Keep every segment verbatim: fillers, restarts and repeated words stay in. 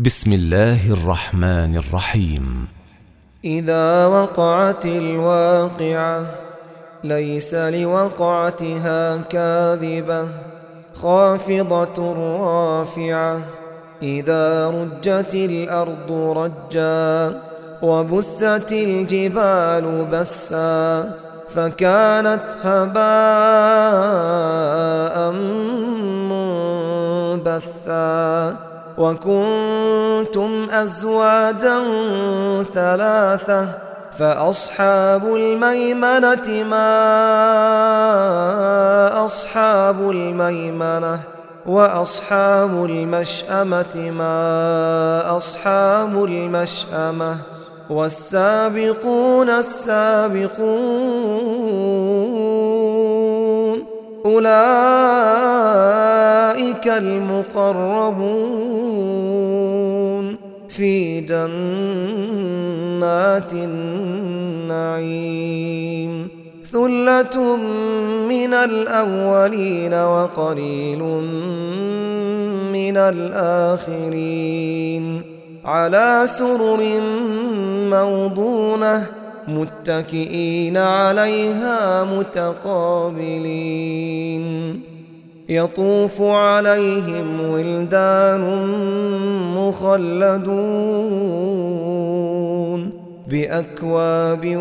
بسم الله الرحمن الرحيم. إذا وقعت الواقعة ليس لوقعتها كاذبة خافضة رافعة. إذا رجت الأرض رجا وبست الجبال بسا فكانت هباء منبثا. وكنتم أزواجا ثلاثة فأصحاب الميمنة ما أصحاب الميمنة وأصحاب المشأمة ما أصحاب المشأمة. والسابقون السابقون أولئك المقربون في جنات النعيم. ثلة من الأولين وقليل من الآخرين. على سرر موضونة متكئين عليها متقابلين. يطوف عليهم ولدان مخلدون بأكواب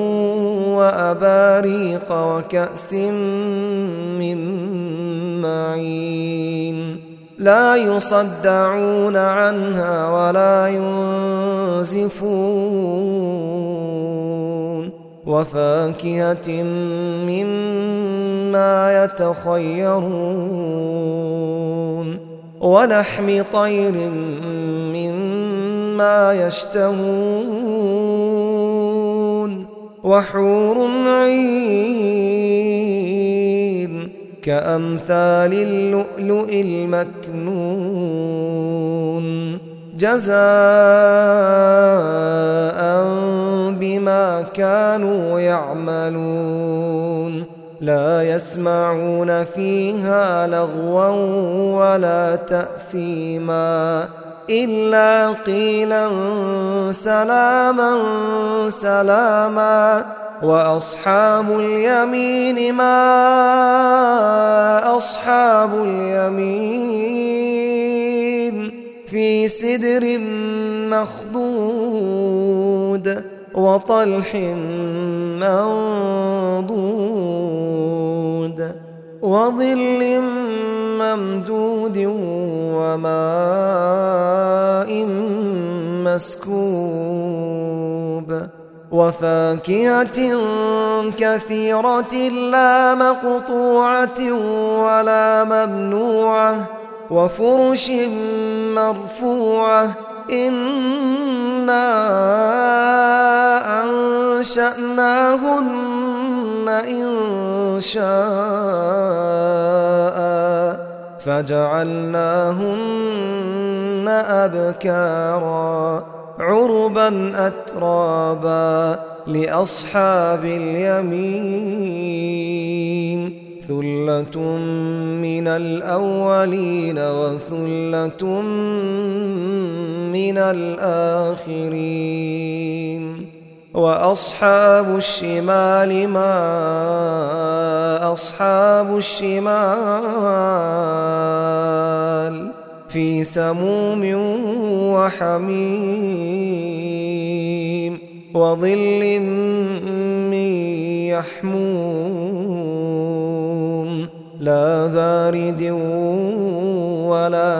وأباريق وكأس من معين. لا يصدعون عنها ولا ينزفون. وفاكهة مما يتخيرون. ولحم طير مما يشتهون. وحور عين كأمثال اللؤلؤ المكنون جزاء بما كانوا يعملون. لا يسمعون فيها لغوا ولا تأثيما إلا قيلا سلاما سلاما. وأصحاب اليمين ما أصحاب اليمين في سدر مخضود وطلح منضود وظل ممدود وماء مسكوب. وفاكهة كثيرة لا مقطوعة ولا ممنوعة. وفرش مرفوعة. إنا أنشأناهن إن شاء فجعلناهن أبكارا عربا أترابا لأصحاب اليمين. ثلة من الأولين وثلة من الآخرين. وأصحاب الشمال ما أصحاب الشمال في سموم وحميم وظل من يحموم لا بارد ولا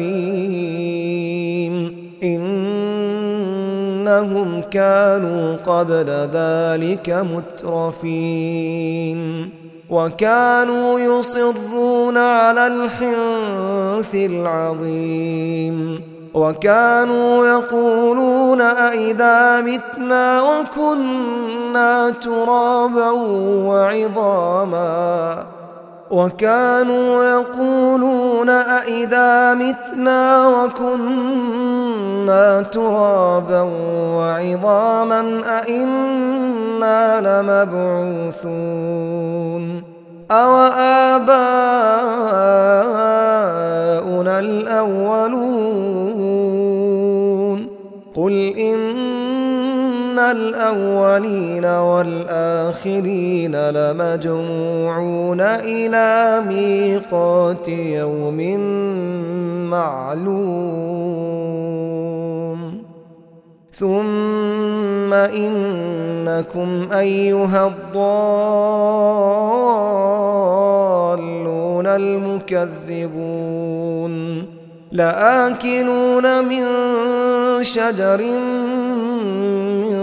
كريم. إنهم كانوا قبل ذلك مترفين. وكانوا يصرون على الحنث العظيم. وكانوا يقولون أئذا متنا وكنا ترابا وعظاما. وكانوا يقولون أئذا متنا وكنا ترابا وعظاما أئنا لمبعوثون أو آباؤنا الأولون قل إن الأولين والآخرين لمجموعون إلى ميقات يوم معلوم ثم إنكم أيها الضالون المكذبون لآكلون من شجر من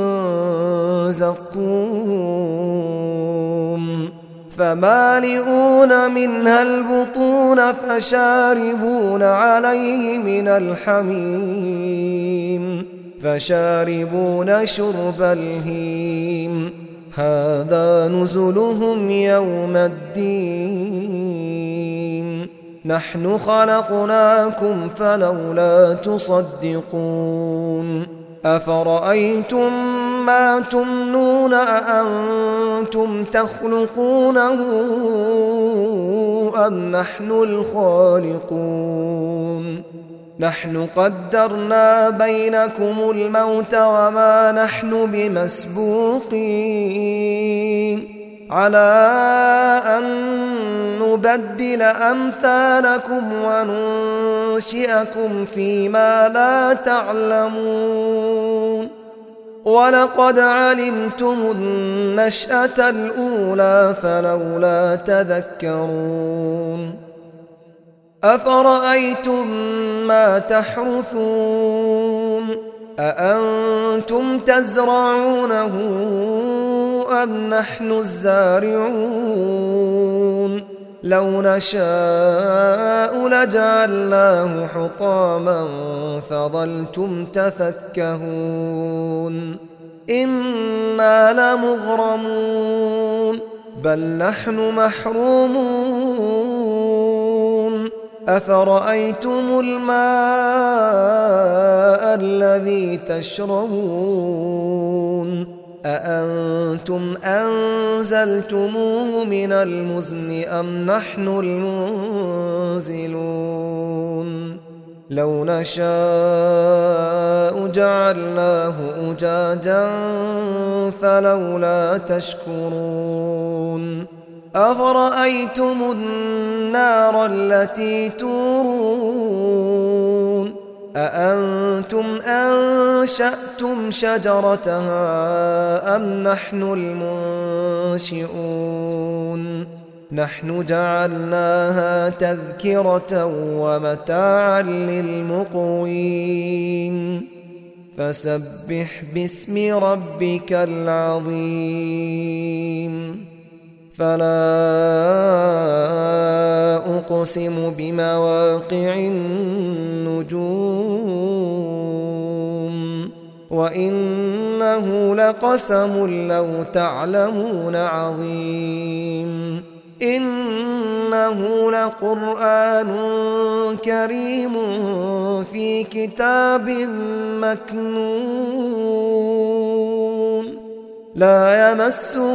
زقوم فمالئون منها البطون فشاربون عليه من الحميم فشاربون شرب الهيم هذا نزلهم يوم الدين نحن خلقناكم فلولا تصدقون أفرأيتم ما تمنون أأنتم تخلقونه أم نحن الخالقون نحن قدرنا بينكم الموت وما نحن بمسبوقين على أن نبدل أمثالكم وننشئكم فيما لا تعلمون ولقد علمتم النشأة الأولى فلولا تذكرون أفرأيتم ما تحرثون أأنتم تزرعونه أم نحن الزارعون لو نشاء لجعلناه حطاما فظلتم تفكهون إنا لمغرمون بل نحن محرومون أفرأيتم الماء الذي تشربون أأنتم أنزلتموه من المزن أم نحن المنزلون لو نشاء جعلناه أجاجا فلولا تشكرون أفرأيتم النار التي تورون أأنتم أنشأتم شجرتها أم نحن المنشئون نحن جعلناها تذكرة ومتاعا للمقوين فسبح باسم ربك العظيم فلا أقسم بمواقع النجوم وإنه لقسم لو تعلمون عظيم إنه لقرآن كريم في كتاب مكنون لا يمسه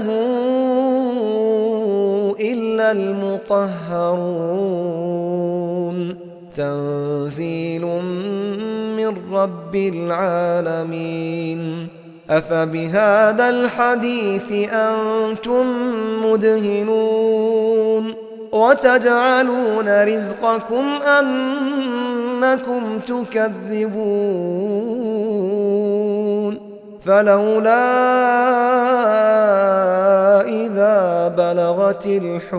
إلا المطهرون تنزيل من رب العالمين أفبهذا الحديث أنتم مدهنون وتجعلون رزقكم أنكم تكذبون فلولا إذا بلغت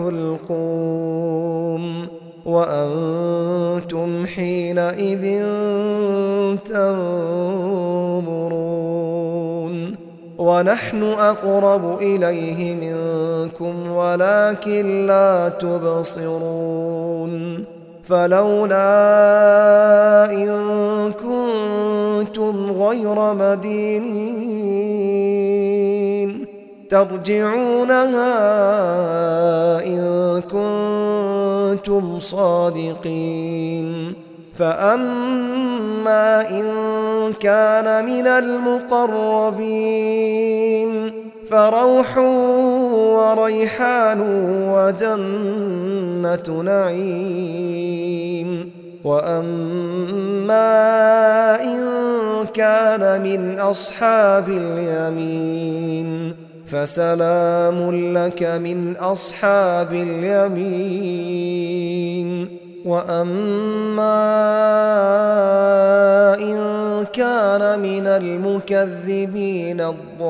الحلقوم وأنتم حينئذ تنظرون ونحن أقرب إليه منكم ولكن لا تبصرون فلولا إن كنتم غير مدينين ترجعونها إن كنتم صادقين فأما إن كان من المقربين فروح وريحان وجنة نعيم وأما إن كان من أصحاب اليمين فسلام لك من أصحاب اليمين وأما إن كان من المكذبين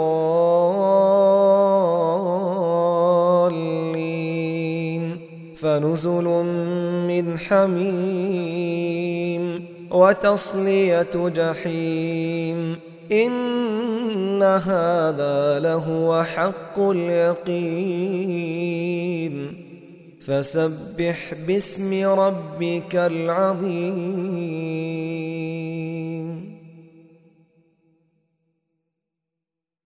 الضالين فنزل من حميم وتصلية جحيم إن هذا لهو حق اليقين فسبح باسم ربك العظيم.